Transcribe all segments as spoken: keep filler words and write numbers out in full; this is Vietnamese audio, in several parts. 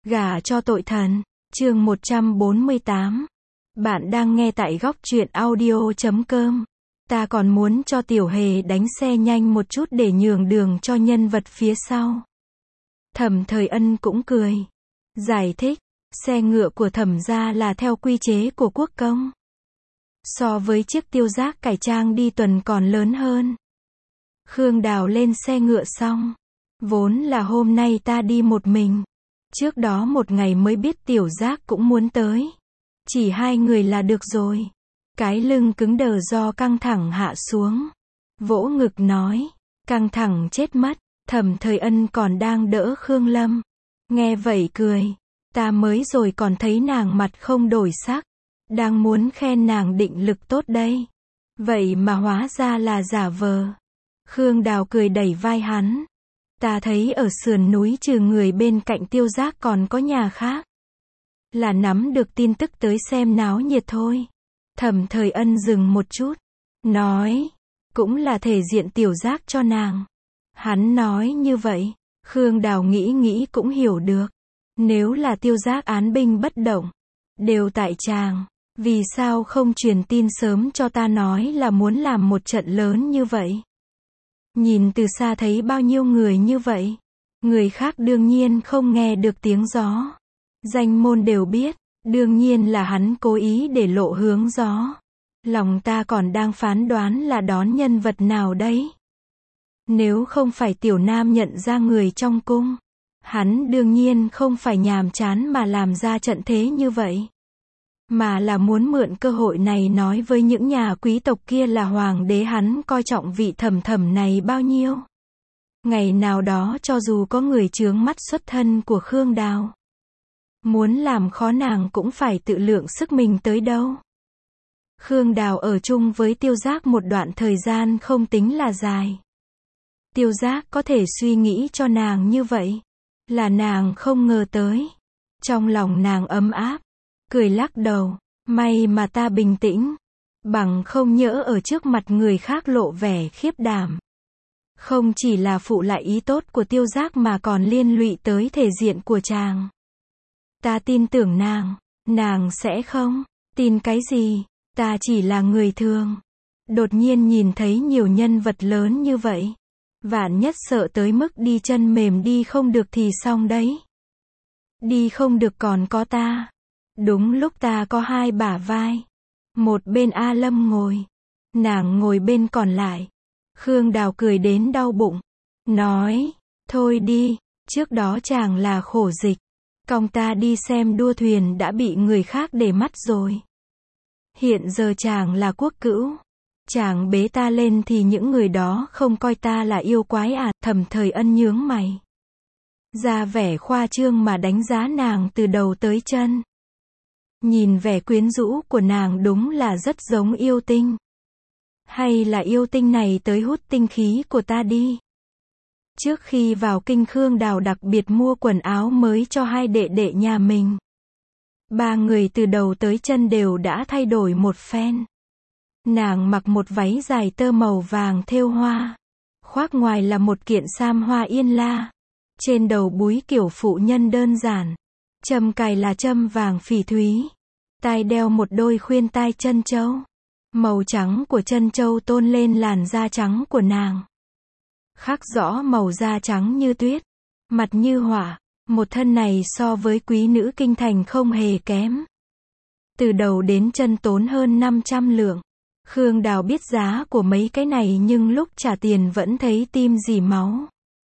Gả cho tội thần. Chương một trăm bốn mươi tám. Bạn đang nghe tại góc truyện audio chấm com. Ta còn muốn cho Tiểu Hề đánh xe nhanh một chút để nhường đường cho nhân vật phía sau. Thẩm Thời Ân cũng cười. Giải thích, xe ngựa của thẩm gia là theo quy chế của quốc công. So với chiếc tiêu giác cải trang đi tuần còn lớn hơn. Khương Đào lên xe ngựa xong. Vốn là hôm nay ta đi một mình. Trước đó một ngày mới biết tiểu giác cũng muốn tới. Chỉ hai người là được rồi. Cái lưng cứng đờ do căng thẳng hạ xuống. Vỗ ngực nói. Căng thẳng chết mất. Thẩm Thời Ân còn đang đỡ Khương Lâm. Nghe vậy cười. Ta mới rồi còn thấy nàng mặt không đổi sắc. Đang muốn khen nàng định lực tốt đây. Vậy mà hóa ra là giả vờ. Khương Đào cười đẩy vai hắn. Ta thấy ở sườn núi trừ người bên cạnh tiêu giác còn có nhà khác. Là nắm được tin tức tới xem náo nhiệt thôi. Thẩm Thời Ân dừng một chút. Nói. Cũng là thể diện tiểu giác cho nàng. Hắn nói như vậy. Khương Đào nghĩ nghĩ cũng hiểu được. Nếu là tiêu giác án binh bất động. Đều tại chàng. Vì sao không truyền tin sớm cho ta nói là muốn làm một trận lớn như vậy? Nhìn từ xa thấy bao nhiêu người như vậy. Người khác đương nhiên không nghe được tiếng gió. Danh môn đều biết. Đương nhiên là hắn cố ý để lộ hướng gió. Lòng ta còn đang phán đoán là đón nhân vật nào đấy. Nếu không phải tiểu nam nhận ra người trong cung. Hắn đương nhiên không phải nhàm chán mà làm ra trận thế như vậy. Mà là muốn mượn cơ hội này nói với những nhà quý tộc kia là hoàng đế hắn coi trọng vị thẩm thẩm này bao nhiêu. Ngày nào đó cho dù có người chướng mắt xuất thân của Khương Đào. Muốn làm khó nàng cũng phải tự lượng sức mình tới đâu. Khương Đào ở chung với tiêu giác một đoạn thời gian không tính là dài. Tiêu giác có thể suy nghĩ cho nàng như vậy. Là nàng không ngờ tới. Trong lòng nàng ấm áp. Cười lắc đầu, may mà ta bình tĩnh, bằng không nhỡ ở trước mặt người khác lộ vẻ khiếp đảm. Không chỉ là phụ lại ý tốt của tiêu giác mà còn liên lụy tới thể diện của chàng. Ta tin tưởng nàng, nàng sẽ không, tin cái gì, ta chỉ là người thường. Đột nhiên nhìn thấy nhiều nhân vật lớn như vậy. Vạn nhất sợ tới mức đi chân mềm đi không được thì xong đấy. Đi không được còn có ta. Đúng lúc ta có hai bả vai. Một bên A Lâm ngồi. Nàng ngồi bên còn lại. Khương Đào cười đến đau bụng. Nói, thôi đi, trước đó chàng là khổ dịch. Còng ta đi xem đua thuyền đã bị người khác để mắt rồi. Hiện giờ chàng là quốc cữu. Chàng bế ta lên thì những người đó không coi ta là yêu quái à. Thẩm Thời Ân nhướng mày. Ra vẻ khoa trương mà đánh giá nàng từ đầu tới chân. Nhìn vẻ quyến rũ của nàng đúng là rất giống yêu tinh. Hay là yêu tinh này tới hút tinh khí của ta đi. Trước khi vào kinh Khương Đào đặc biệt mua quần áo mới cho hai đệ đệ nhà mình. Ba người từ đầu tới chân đều đã thay đổi một phen. Nàng mặc một váy dài tơ màu vàng thêu hoa. Khoác ngoài là một kiện sam hoa yên la. Trên đầu búi kiểu phụ nhân đơn giản. Châm cài là châm vàng phỉ thúy. Tai đeo một đôi khuyên tai chân châu. Màu trắng của chân châu tôn lên làn da trắng của nàng. Khắc rõ màu da trắng như tuyết. Mặt như hỏa. Một thân này so với quý nữ kinh thành không hề kém. Từ đầu đến chân tốn hơn năm trăm lượng. Khương Đào biết giá của mấy cái này nhưng lúc trả tiền vẫn thấy tim rỉ máu.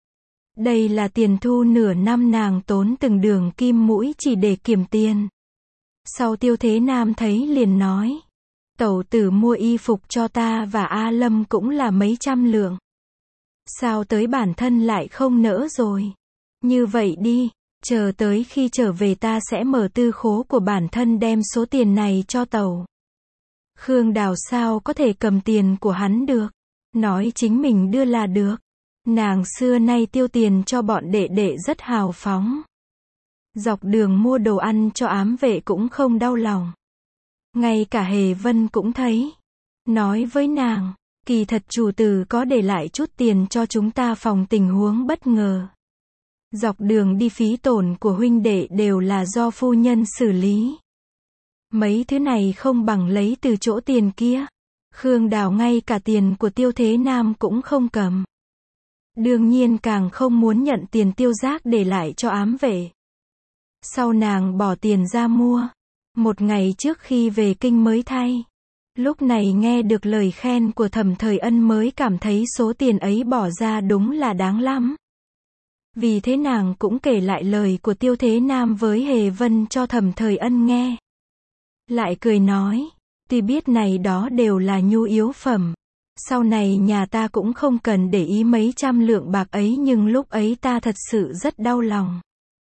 Đây là tiền thu nửa năm nàng tốn từng đường kim mũi chỉ để kiểm tiền. Sau Tiêu Thế Nam thấy liền nói. Tẩu tử mua y phục cho ta và A Lâm cũng là mấy trăm lượng. Sao tới bản thân lại không nỡ rồi? Như vậy đi, chờ tới khi trở về ta sẽ mở tư khố của bản thân đem số tiền này cho tẩu. Khương Đào sao có thể cầm tiền của hắn được? Nói chính mình đưa là được. Nàng xưa nay tiêu tiền cho bọn đệ đệ rất hào phóng. Dọc đường mua đồ ăn cho ám vệ cũng không đau lòng. Ngay cả Hề Vân cũng thấy. Nói với nàng, kỳ thật chủ tử có để lại chút tiền cho chúng ta phòng tình huống bất ngờ. Dọc đường đi phí tổn của huynh đệ đều là do phu nhân xử lý. Mấy thứ này không bằng lấy từ chỗ tiền kia. Khương Đào ngay cả tiền của Tiêu Thế Nam cũng không cầm. Đương nhiên càng không muốn nhận tiền Tiêu Giác để lại cho ám vệ. Sau nàng bỏ tiền ra mua. Một ngày trước khi về kinh mới thay. Lúc này nghe được lời khen của Thẩm Thời Ân mới cảm thấy số tiền ấy bỏ ra đúng là đáng lắm. Vì thế nàng cũng kể lại lời của Tiêu Thế Nam với Hề Vân cho Thẩm Thời Ân nghe. Lại cười nói, tuy biết này đó đều là nhu yếu phẩm. Sau này nhà ta cũng không cần để ý mấy trăm lượng bạc ấy, nhưng lúc ấy ta thật sự rất đau lòng.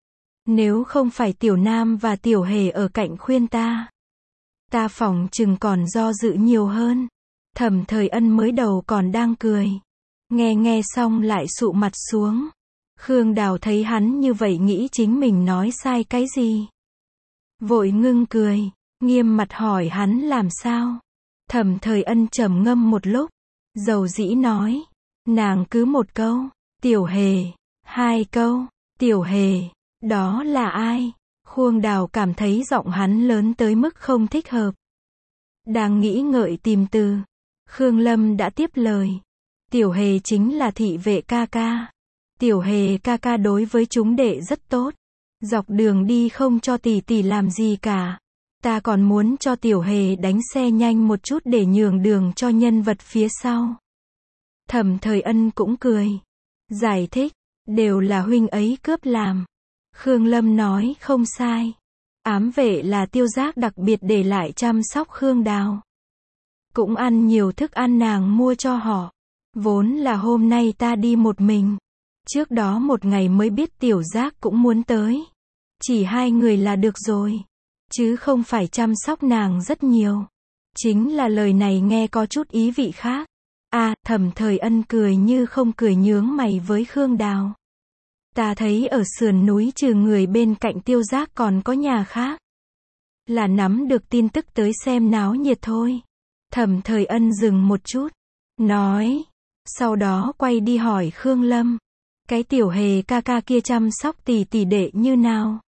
Nếu không phải Tiểu Nam và Tiểu Hề ở cạnh khuyên ta, ta phỏng chừng còn do dự nhiều hơn. Thẩm Thời Ân mới đầu còn đang cười. Nghe nghe xong lại sụ mặt xuống. Khương Đào thấy hắn như vậy nghĩ chính mình nói sai cái gì. Vội ngưng cười, nghiêm mặt hỏi hắn làm sao. Thẩm Thời Ân trầm ngâm một lúc, dầu dĩ nói, nàng cứ một câu, Tiểu Hề, hai câu, Tiểu Hề, đó là ai? Khương Đào cảm thấy giọng hắn lớn tới mức không thích hợp. Đang nghĩ ngợi tìm từ, Khương Lâm đã tiếp lời. Tiểu Hề chính là thị vệ ca ca. Tiểu Hề ca ca đối với chúng đệ rất tốt. Dọc đường đi không cho tỷ tỷ làm gì cả. Ta còn muốn cho Tiểu Hề đánh xe nhanh một chút để nhường đường cho nhân vật phía sau. Thẩm Thời Ân cũng cười. Giải thích, đều là huynh ấy cướp làm. Khương Lâm nói không sai. Ám vệ là Tiêu Giác đặc biệt để lại chăm sóc Khương Đào. Cũng ăn nhiều thức ăn nàng mua cho họ. Vốn là hôm nay ta đi một mình. Trước đó một ngày mới biết Tiểu Giác cũng muốn tới. Chỉ hai người là được rồi. Chứ không phải chăm sóc nàng rất nhiều. Chính là lời này nghe có chút ý vị khác. À, Thẩm Thời Ân cười như không cười nhướng mày với Khương Đào. Ta thấy ở sườn núi trừ người bên cạnh Tiêu Giác còn có nhà khác. Là nắm được tin tức tới xem náo nhiệt thôi. Thẩm Thời Ân dừng một chút. Nói. Sau đó quay đi hỏi Khương Lâm. Cái Tiểu Hề ca ca kia chăm sóc tỷ tỷ đệ như nào?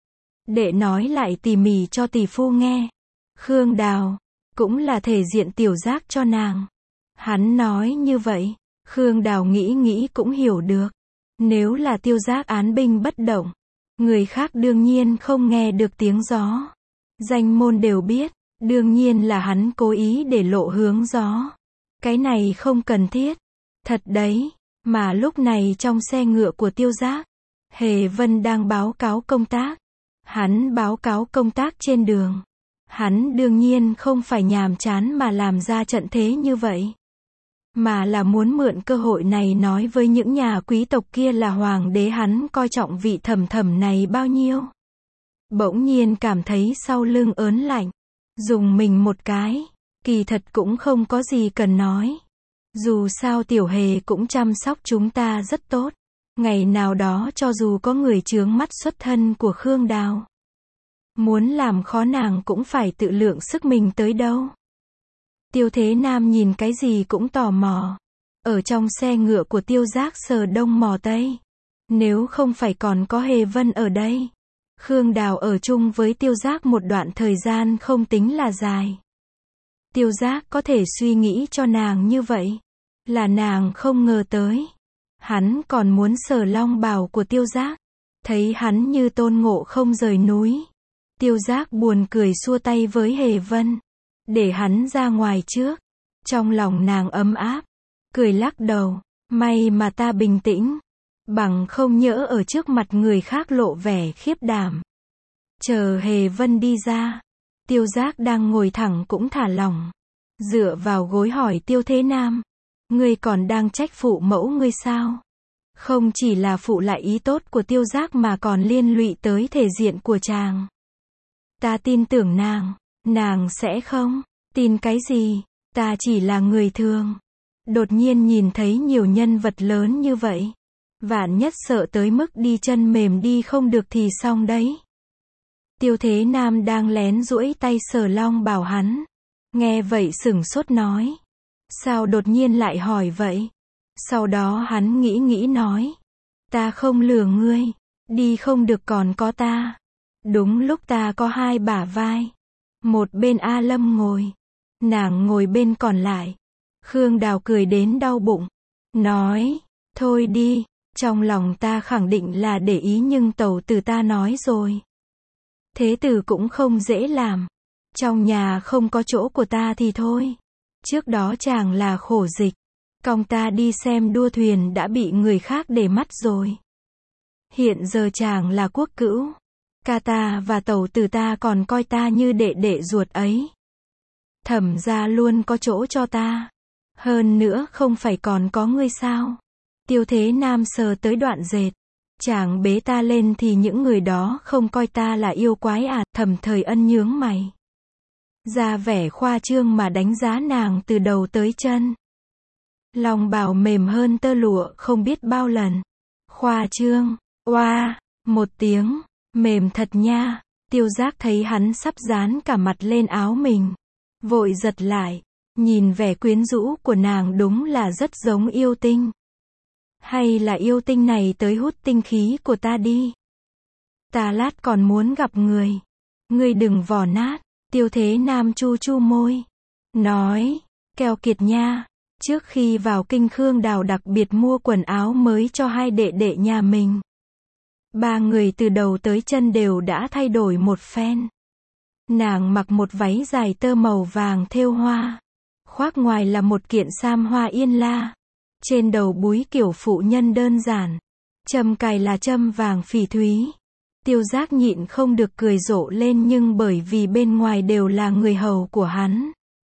Đệ nói lại tỉ mỉ cho tỷ phu nghe. Khương Đào. Cũng là thể diện Tiểu Giác cho nàng. Hắn nói như vậy. Khương Đào nghĩ nghĩ cũng hiểu được. Nếu là Tiêu Giác án binh bất động, người khác đương nhiên không nghe được tiếng gió. Danh môn đều biết, đương nhiên là hắn cố ý để lộ hướng gió. Cái này không cần thiết. Thật đấy, mà lúc này trong xe ngựa của Tiêu Giác, Hề Vân đang báo cáo công tác. Hắn báo cáo công tác trên đường. Hắn đương nhiên không phải nhàm chán mà làm ra trận thế như vậy. Mà là muốn mượn cơ hội này nói với những nhà quý tộc kia là hoàng đế hắn coi trọng vị Thẩm Thẩm này bao nhiêu. Bỗng nhiên cảm thấy sau lưng ớn lạnh. Dùng mình một cái. Kỳ thật cũng không có gì cần nói. Dù sao Tiểu Hề cũng chăm sóc chúng ta rất tốt. Ngày nào đó cho dù có người chướng mắt xuất thân của Khương Đào, muốn làm khó nàng cũng phải tự lượng sức mình tới đâu. Tiêu Thế Nam nhìn cái gì cũng tò mò. Ở trong xe ngựa của Tiêu Giác sờ đông mò tây. Nếu không phải còn có Hề Vân ở đây, Khương Đào ở chung với Tiêu Giác một đoạn thời gian không tính là dài. Tiêu Giác có thể suy nghĩ cho nàng như vậy, là nàng không ngờ tới. Hắn còn muốn sờ long bào của Tiêu Giác. Thấy hắn như Tôn Ngộ không rời núi. Tiêu Giác buồn cười xua tay với Hề Vân. Để hắn ra ngoài trước. Trong lòng nàng ấm áp. Cười lắc đầu. May mà ta bình tĩnh. Bằng không nhỡ ở trước mặt người khác lộ vẻ khiếp đảm. Chờ Hề Vân đi ra. Tiêu Giác đang ngồi thẳng cũng thả lỏng. Dựa vào gối hỏi Tiêu Thế Nam. Ngươi còn đang trách phụ mẫu ngươi sao? Không chỉ là phụ lại ý tốt của Tiêu Giác mà còn liên lụy tới thể diện của chàng. Ta tin tưởng nàng. Nàng sẽ không. Tin cái gì? Ta chỉ là người thường. Đột nhiên nhìn thấy nhiều nhân vật lớn như vậy. Vạn nhất sợ tới mức đi chân mềm đi không được thì xong đấy. Tiêu Thế Nam đang lén duỗi tay sờ long bảo hắn. Nghe vậy sửng sốt nói. Sao đột nhiên lại hỏi vậy? Sau đó hắn nghĩ nghĩ nói. Ta không lừa ngươi. Đi không được còn có ta. Đúng lúc ta có hai bả vai. Một bên A Lâm ngồi. Nàng ngồi bên còn lại. Khương Đào cười đến đau bụng. Nói, thôi đi. Trong lòng ta khẳng định là để ý nhưng tẩu tử ta nói rồi. Thế tử cũng không dễ làm. Trong nhà không có chỗ của ta thì thôi. Trước đó chàng là khổ dịch. Còng ta đi xem đua thuyền đã bị người khác để mắt rồi. Hiện giờ chàng là quốc cữu. Ca ta và tẩu tử ta còn coi ta như đệ đệ ruột ấy. Thẩm gia luôn có chỗ cho ta. Hơn nữa không phải còn có ngươi sao? Tiêu Thế Nam sờ tới đoạn dệt. Chàng bế ta lên thì những người đó không coi ta là yêu quái à? Thẩm Thời Ân nhướng mày. Ra vẻ khoa trương mà đánh giá nàng từ đầu tới chân. Lòng bào mềm hơn tơ lụa không biết bao lần. Khoa trương, oa, một tiếng, mềm thật nha. Tiêu Giác thấy hắn sắp dán cả mặt lên áo mình. Vội giật lại, nhìn vẻ quyến rũ của nàng đúng là rất giống yêu tinh. Hay là yêu tinh này tới hút tinh khí của ta đi. Ta lát còn muốn gặp người. Ngươi đừng vò nát. Tiêu Thế Nam chu chu môi. Nói, keo kiệt nha. Trước khi vào kinh Khương Đào đặc biệt mua quần áo mới cho hai đệ đệ nhà mình. Ba người từ đầu tới chân đều đã thay đổi một phen. Nàng mặc một váy dài tơ màu vàng thêu hoa. Khoác ngoài là một kiện sam hoa yên la. Trên đầu búi kiểu phụ nhân đơn giản. Châm cài là châm vàng phỉ thúy. Tiêu Giác nhịn không được cười rộ lên nhưng bởi vì bên ngoài đều là người hầu của hắn.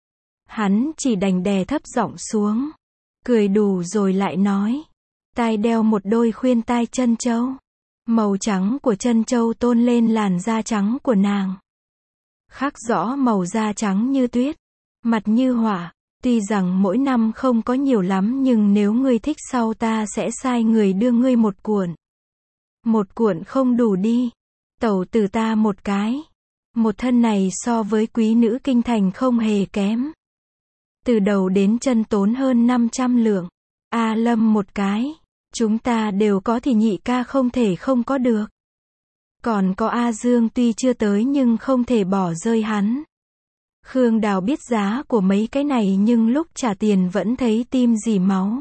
Hắn chỉ đành đè thấp giọng xuống. Cười đủ rồi lại nói. Tai đeo một đôi khuyên tai chân châu. Màu trắng của chân châu tôn lên làn da trắng của nàng. Khắc rõ màu da trắng như tuyết. Mặt như hỏa. Tuy rằng mỗi năm không có nhiều lắm nhưng nếu ngươi thích sau ta sẽ sai người đưa ngươi một cuộn. Một cuộn không đủ đi. Tẩu tử ta một cái. Một thân này so với quý nữ kinh thành không hề kém. Từ đầu đến chân tốn hơn năm trăm lượng. A Lâm một cái. Chúng ta đều có thì nhị ca không thể không có được. Còn có A Dương tuy chưa tới nhưng không thể bỏ rơi hắn. Khương Đào biết giá của mấy cái này nhưng lúc trả tiền vẫn thấy tim rỉ máu.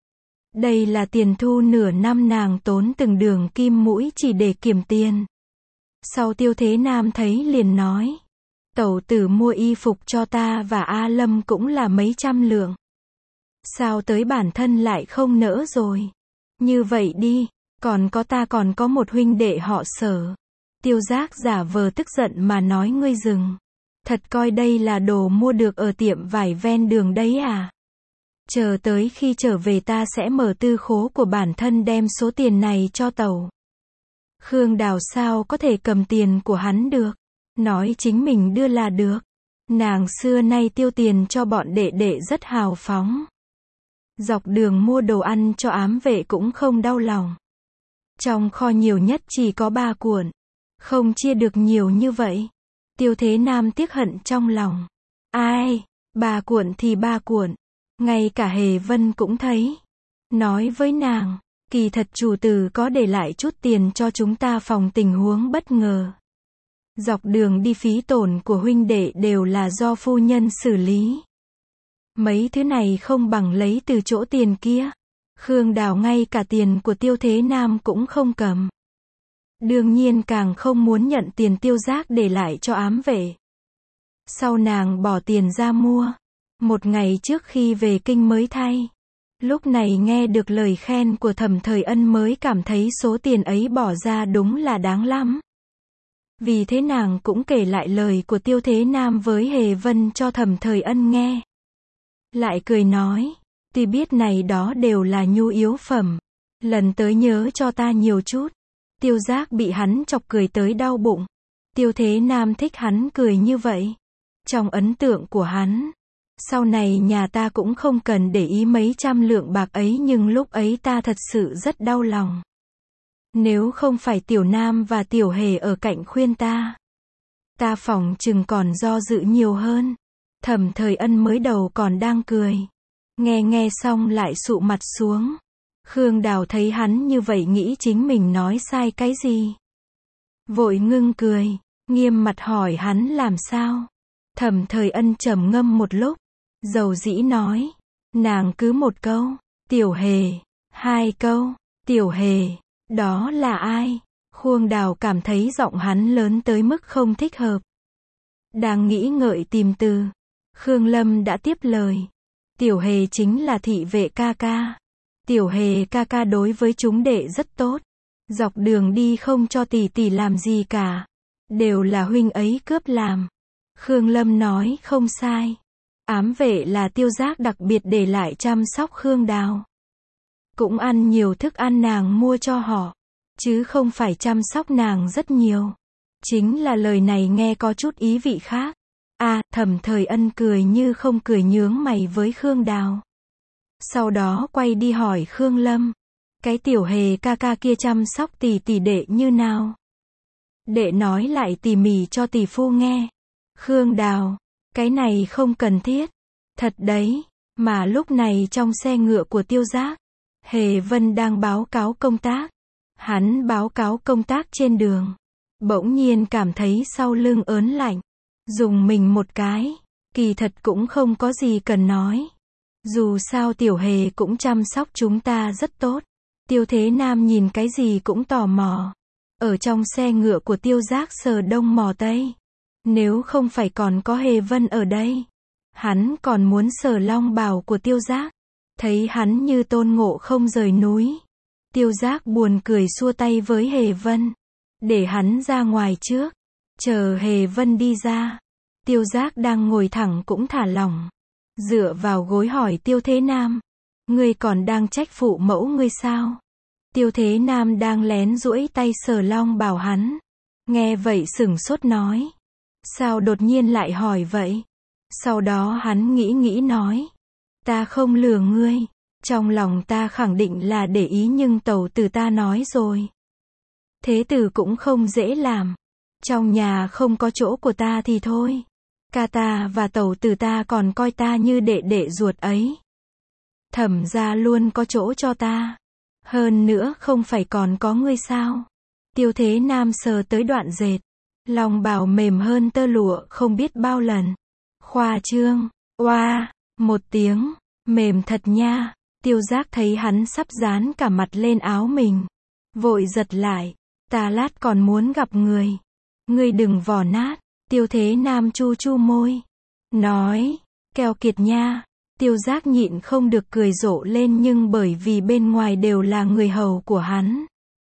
Đây là tiền thu nửa năm nàng tốn từng đường kim mũi chỉ để kiểm tiền. Sau Tiêu Thế Nam thấy liền nói. Tẩu tử mua y phục cho ta và A Lâm cũng là mấy trăm lượng. Sao tới bản thân lại không nỡ rồi? Như vậy đi, còn có ta còn có một huynh đệ họ Sở. Tiêu Giác giả vờ tức giận mà nói ngươi dừng. Thật coi đây là đồ mua được ở tiệm vải ven đường đấy à? Chờ tới khi trở về ta sẽ mở tư khố của bản thân đem số tiền này cho tẩu. Khương Đào sao có thể cầm tiền của hắn được? Nói chính mình đưa là được. Nàng xưa nay tiêu tiền cho bọn đệ đệ rất hào phóng. Dọc đường mua đồ ăn cho ám vệ cũng không đau lòng. Trong kho nhiều nhất chỉ có ba cuộn. Không chia được nhiều như vậy. Tiêu Thế Nam tiếc hận trong lòng. Ai, ba cuộn thì ba cuộn. Ngay cả Hề Vân cũng thấy. Nói với nàng, kỳ thật chủ tử có để lại chút tiền cho chúng ta phòng tình huống bất ngờ. Dọc đường đi phí tổn của huynh đệ đều là do phu nhân xử lý. Mấy thứ này không bằng lấy từ chỗ tiền kia. Khương Đào ngay cả tiền của Tiêu Thế Nam cũng không cầm. Đương nhiên càng không muốn nhận tiền Tiêu Giác để lại cho ám vệ. Sau nàng bỏ tiền ra mua. Một ngày trước khi về kinh mới thay. Lúc này nghe được lời khen của Thẩm Thời Ân mới cảm thấy số tiền ấy bỏ ra đúng là đáng lắm. Vì thế nàng cũng kể lại lời của Tiêu Thế Nam với Hề Vân cho Thẩm Thời Ân nghe. Lại cười nói, tuy biết này đó đều là nhu yếu phẩm. Lần tới nhớ cho ta nhiều chút. Tiêu Giác bị hắn chọc cười tới đau bụng. Tiêu Thế Nam thích hắn cười như vậy. Trong ấn tượng của hắn, sau này nhà ta cũng không cần để ý mấy trăm lượng bạc ấy nhưng lúc ấy ta thật sự rất đau lòng. Nếu không phải Tiểu Nam và Tiểu Hề ở cạnh khuyên ta, ta phỏng chừng còn do dự nhiều hơn. Thẩm Thời Ân mới đầu còn đang cười. Nghe nghe xong lại sụ mặt xuống. Khương Đào thấy hắn như vậy nghĩ chính mình nói sai cái gì. Vội ngưng cười, nghiêm mặt hỏi hắn làm sao. Thẩm Thời Ân trầm ngâm một lúc, dầu dĩ nói, nàng cứ một câu, Tiểu Hề, hai câu, Tiểu Hề, đó là ai? Khương Đào cảm thấy giọng hắn lớn tới mức không thích hợp. Đang nghĩ ngợi tìm từ, Khương Lâm đã tiếp lời. Tiểu Hề chính là thị vệ ca ca. Tiểu Hề ca ca đối với chúng đệ rất tốt. Dọc đường đi không cho tỷ tỷ làm gì cả. Đều là huynh ấy cướp làm. Khương Lâm nói không sai. Ám vệ là Tiêu Giác đặc biệt để lại chăm sóc Khương Đào. Cũng ăn nhiều thức ăn nàng mua cho họ. Chứ không phải chăm sóc nàng rất nhiều. Chính là lời này nghe có chút ý vị khác. À, Thẩm Thời Ân cười như không cười nhướng mày với Khương Đào. Sau đó quay đi hỏi Khương Lâm. Cái Tiểu Hề ca ca kia chăm sóc tỷ tỷ đệ như nào? Đệ nói lại tỉ mỉ cho tỷ phu nghe. Khương Đào, cái này không cần thiết. Thật đấy, mà lúc này trong xe ngựa của Tiêu Giác, Hề Vân đang báo cáo công tác. Hắn báo cáo công tác trên đường. Bỗng nhiên cảm thấy sau lưng ớn lạnh. Dùng mình một cái. Kỳ thật cũng không có gì cần nói. Dù sao Tiểu Hề cũng chăm sóc chúng ta rất tốt. Tiêu Thế Nam nhìn cái gì cũng tò mò. Ở trong xe ngựa của Tiêu Giác sờ đông mò tây. Nếu không phải còn có Hề Vân ở đây. Hắn còn muốn sờ long bào của Tiêu Giác. Thấy hắn như Tôn Ngộ không rời núi. Tiêu Giác buồn cười xua tay với Hề Vân. Để hắn ra ngoài trước. Chờ Hề Vân đi ra. Tiêu Giác đang ngồi thẳng cũng thả lỏng. Dựa vào gối hỏi Tiêu Thế Nam. Ngươi còn đang trách phụ mẫu ngươi sao? Tiêu Thế Nam đang lén duỗi tay sờ long bào hắn. Nghe vậy sửng sốt nói. Sao đột nhiên lại hỏi vậy? Sau đó hắn nghĩ nghĩ nói. Ta không lừa ngươi. Trong lòng ta khẳng định là để ý nhưng tẩu tử ta nói rồi. Thế tử cũng không dễ làm. Trong nhà không có chỗ của ta thì thôi. Ca ta và tẩu tử ta còn coi ta như đệ đệ ruột ấy. Thẩm gia luôn có chỗ cho ta. Hơn nữa không phải còn có ngươi sao? Tiêu Thế Nam sờ tới đoạn dệt. Lòng bào mềm hơn tơ lụa không biết bao lần. Khoa trương, oa, một tiếng, mềm thật nha. Tiêu Giác thấy hắn sắp dán cả mặt lên áo mình. Vội giật lại. Ta lát còn muốn gặp người. Ngươi đừng vò nát. Tiêu Thế Nam chu chu môi. Nói, keo kiệt nha. Tiêu Giác nhịn không được cười rộ lên nhưng bởi vì bên ngoài đều là người hầu của hắn.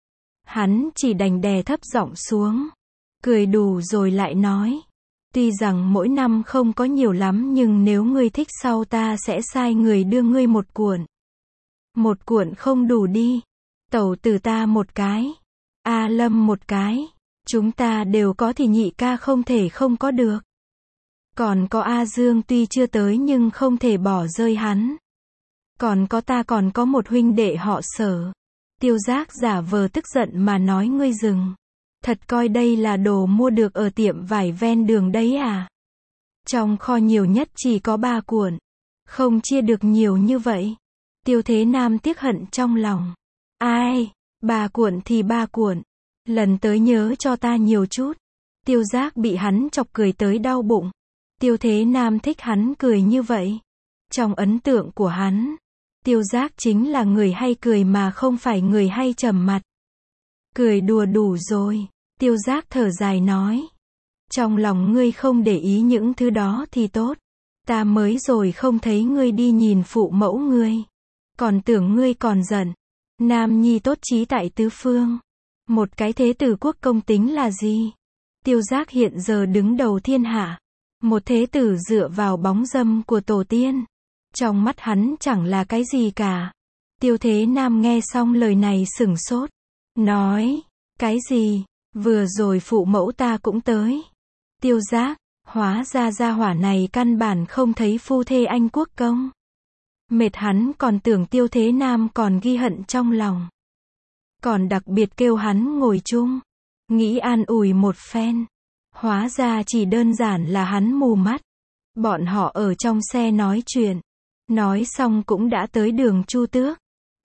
Hắn chỉ đành đè thấp giọng xuống. Cười đủ rồi lại nói. Tuy rằng mỗi năm không có nhiều lắm nhưng nếu ngươi thích sau ta sẽ sai người đưa ngươi một cuộn. Một cuộn không đủ đi. Tẩu tử ta một cái. A Lâm một cái. Chúng ta đều có thì nhị ca không thể không có được. Còn có A Dương tuy chưa tới nhưng không thể bỏ rơi hắn. Còn có ta còn có một huynh đệ họ Sở. Tiêu Giác giả vờ tức giận mà nói ngươi dừng. Thật coi đây là đồ mua được ở tiệm vải ven đường đấy à? Trong kho nhiều nhất chỉ có ba cuộn. Không chia được nhiều như vậy. Tiêu Thế Nam tiếc hận trong lòng. Ai? Ba cuộn thì ba cuộn. Lần tới nhớ cho ta nhiều chút. Tiêu Giác bị hắn chọc cười tới đau bụng. Tiêu Thế Nam thích hắn cười như vậy. Trong ấn tượng của hắn, Tiêu Giác chính là người hay cười mà không phải người hay trầm mặt. Cười đùa đủ rồi. Tiêu Giác thở dài nói. Trong lòng ngươi không để ý những thứ đó thì tốt. Ta mới rồi không thấy ngươi đi nhìn phụ mẫu ngươi. Còn tưởng ngươi còn giận. Nam nhi tốt chí tại tứ phương. Một cái thế tử quốc công tính là gì? Tiêu Giác hiện giờ đứng đầu thiên hạ. Một thế tử dựa vào bóng dâm của tổ tiên. Trong mắt hắn chẳng là cái gì cả. Tiêu Thế Nam nghe xong lời này sửng sốt. Nói, cái gì? Vừa rồi phụ mẫu ta cũng tới. Tiêu Giác, hóa ra gia hỏa này căn bản không thấy phu thê anh quốc công. Mệt hắn còn tưởng Tiêu Thế Nam còn ghi hận trong lòng. Còn đặc biệt kêu hắn ngồi chung. Nghĩ an ủi một phen. Hóa ra chỉ đơn giản là hắn mù mắt. Bọn họ ở trong xe nói chuyện. Nói xong cũng đã tới đường Chu Tước.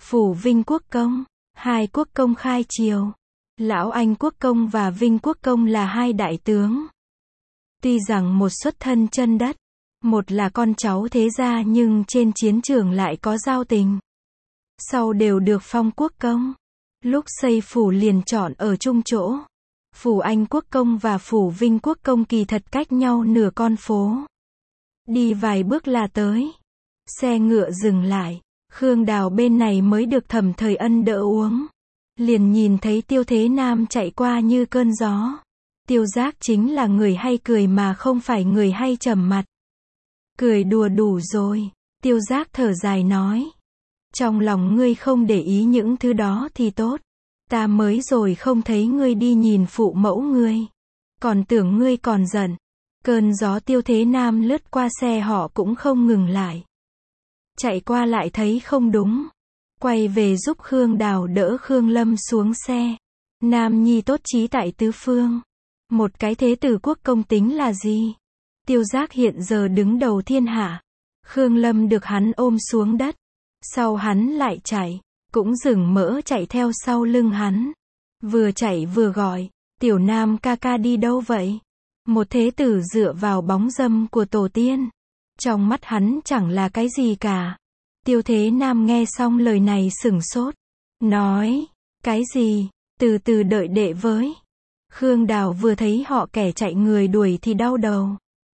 Phủ Vinh Quốc Công, hai quốc công khai triều. Lão Anh Quốc Công và Vinh Quốc Công là hai đại tướng. Tuy rằng một xuất thân chân đất, một là con cháu thế gia nhưng trên chiến trường lại có giao tình. Sau đều được phong quốc công. Lúc xây phủ liền chọn ở chung chỗ. Phủ Anh Quốc Công và phủ Vinh Quốc Công kỳ thật cách nhau nửa con phố. Đi vài bước là tới. Xe ngựa dừng lại. Khương Đào bên này mới được Thẩm Thời Ân đỡ uống. Liền nhìn thấy Tiêu Thế Nam chạy qua như cơn gió. Tiêu Giác chính là người hay cười mà không phải người hay trầm mặt. Cười đùa đủ rồi. Tiêu Giác thở dài nói. Trong lòng ngươi không để ý những thứ đó thì tốt. Ta mới rồi không thấy ngươi đi nhìn phụ mẫu ngươi. Còn tưởng ngươi còn giận. Cơn gió Tiêu Thế Nam lướt qua xe họ cũng không ngừng lại. Chạy qua lại thấy không đúng. Quay về giúp Khương Đào đỡ Khương Lâm xuống xe. Nam nhi tốt chí tại tứ phương. Một cái thế tử quốc công tính là gì? Tiêu Giác hiện giờ đứng đầu thiên hạ. Khương Lâm được hắn ôm xuống đất. Sau hắn lại chạy. Cũng dừng mỡ chạy theo sau lưng hắn. Vừa chạy vừa gọi. Tiểu Nam ca ca đi đâu vậy? Một thế tử dựa vào bóng dâm của tổ tiên. Trong mắt hắn chẳng là cái gì cả. Tiêu Thế Nam nghe xong lời này sửng sốt. Nói. Cái gì? Từ từ đợi đệ với. Khương Đào vừa thấy họ kẻ chạy người đuổi thì đau đầu.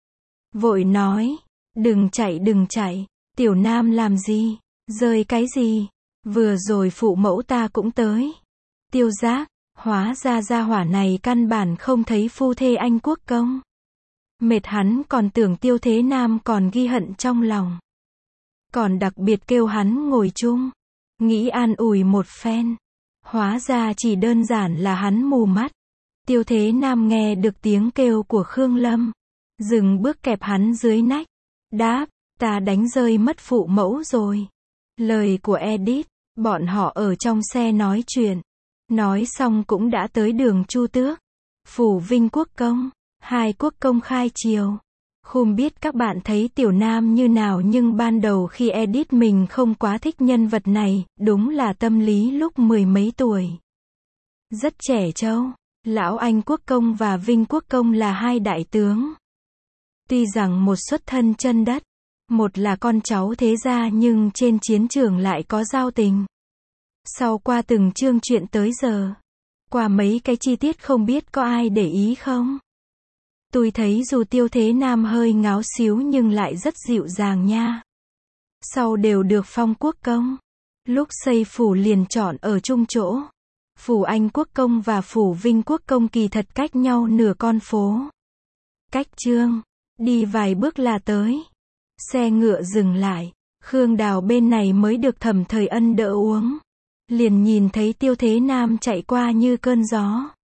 Vội nói. Đừng chạy đừng chạy. Tiểu Nam làm gì? Rơi cái gì? Vừa rồi phụ mẫu ta cũng tới. Tiêu Giác. Hóa ra gia hỏa này căn bản không thấy phu thê Anh Quốc Công. Mệt hắn còn tưởng Tiêu Thế Nam còn ghi hận trong lòng. Còn đặc biệt kêu hắn ngồi chung. Nghĩ an ủi một phen. Hóa ra chỉ đơn giản là hắn mù mắt. Tiêu Thế Nam nghe được tiếng kêu của Khương Lâm. Dừng bước kẹp hắn dưới nách. Đáp, ta đánh rơi mất phụ mẫu rồi. Lời của Edith, bọn họ ở trong xe nói chuyện. Nói xong cũng đã tới đường Chu Tước. Phủ Vinh Quốc Công, hai quốc công khai triều. Không biết các bạn thấy Tiểu Nam như nào nhưng ban đầu khi Edit mình không quá thích nhân vật này, đúng là tâm lý lúc mười mấy tuổi. Rất trẻ trâu, Lão Anh Quốc Công và Vinh Quốc Công là hai đại tướng. Tuy rằng một xuất thân chân đất, một là con cháu thế gia nhưng trên chiến trường lại có giao tình. Sau qua từng chương chuyện tới giờ, qua mấy cái chi tiết không biết có ai để ý không? Tôi thấy dù Tiêu Thế Nam hơi ngáo xíu nhưng lại rất dịu dàng nha. Sau đều được phong quốc công. Lúc xây phủ liền chọn ở chung chỗ. Phủ Anh Quốc Công và phủ Vinh Quốc Công kỳ thật cách nhau nửa con phố. Cách chương, đi vài bước là tới. Xe ngựa dừng lại. Khương Đào bên này mới được Thẩm Thời Ân đỡ uống. Liền nhìn thấy Tiêu Thế Nam chạy qua như cơn gió.